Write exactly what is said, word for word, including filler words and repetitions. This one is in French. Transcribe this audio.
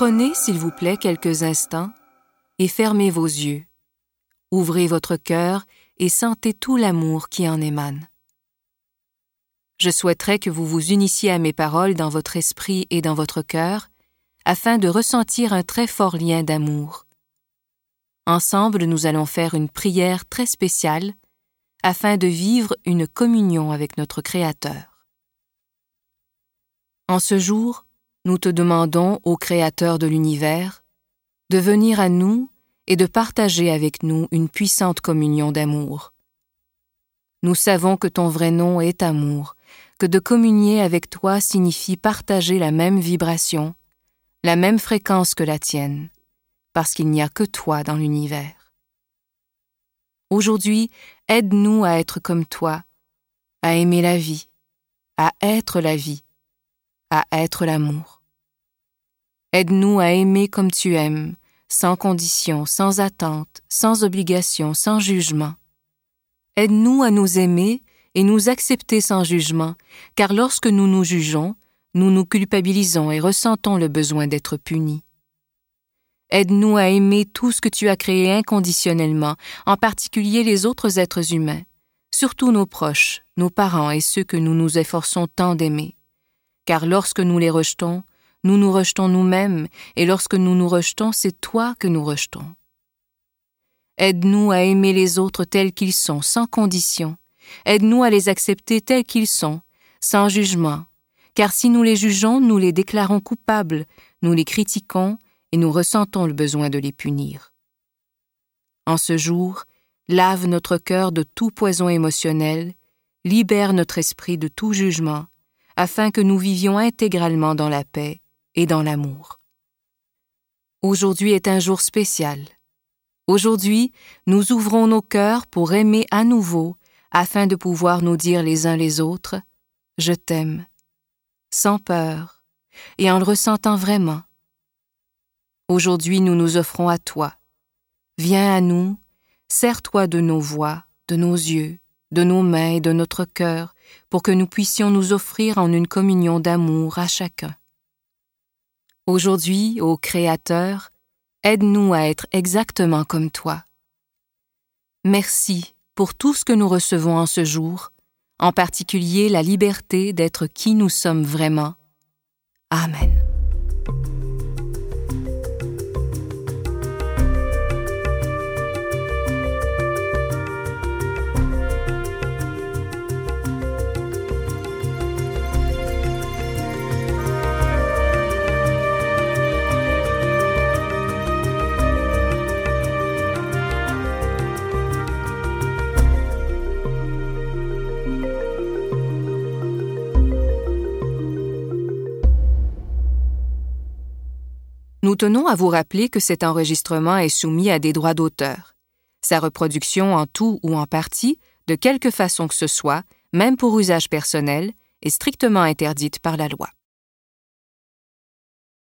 Prenez, s'il vous plaît, quelques instants et fermez vos yeux. Ouvrez votre cœur et sentez tout l'amour qui en émane. Je souhaiterais que vous vous unissiez à mes paroles dans votre esprit et dans votre cœur, afin de ressentir un très fort lien d'amour. Ensemble, nous allons faire une prière très spéciale, afin de vivre une communion avec notre Créateur. En ce jour, nous te demandons, ô Créateur de l'univers, de venir à nous et de partager avec nous une puissante communion d'amour. Nous savons que ton vrai nom est amour, que de communier avec toi signifie partager la même vibration, la même fréquence que la tienne, parce qu'il n'y a que toi dans l'univers. Aujourd'hui, aide-nous à être comme toi, à aimer la vie, à être la vie, à être l'amour. Aide-nous à aimer comme tu aimes, sans condition, sans attente, sans obligation, sans jugement. Aide-nous à nous aimer et nous accepter sans jugement, car lorsque nous nous jugeons, nous nous culpabilisons et ressentons le besoin d'être punis. Aide-nous à aimer tout ce que tu as créé inconditionnellement, en particulier les autres êtres humains, surtout nos proches, nos parents et ceux que nous nous efforçons tant d'aimer. Car lorsque nous les rejetons, nous nous rejetons nous-mêmes, et lorsque nous nous rejetons, c'est toi que nous rejetons. Aide-nous à aimer les autres tels qu'ils sont, sans condition. Aide-nous à les accepter tels qu'ils sont, sans jugement, car si nous les jugeons, nous les déclarons coupables, nous les critiquons et nous ressentons le besoin de les punir. En ce jour, lave notre cœur de tout poison émotionnel, libère notre esprit de tout jugement, afin que nous vivions intégralement dans la paix et dans l'amour. Aujourd'hui est un jour spécial. Aujourd'hui, nous ouvrons nos cœurs pour aimer à nouveau, afin de pouvoir nous dire les uns les autres « Je t'aime », sans peur et en le ressentant vraiment. Aujourd'hui, nous nous offrons à toi. Viens à nous, sers-toi de nos voix, de nos yeux, de nos mains et de notre cœur, pour que nous puissions nous offrir en une communion d'amour à chacun. Aujourd'hui, ô Créateur, aide-nous à être exactement comme toi. Merci pour tout ce que nous recevons en ce jour, en particulier la liberté d'être qui nous sommes vraiment. Amen. Nous tenons à vous rappeler que cet enregistrement est soumis à des droits d'auteur. Sa reproduction en tout ou en partie, de quelque façon que ce soit, même pour usage personnel, est strictement interdite par la loi.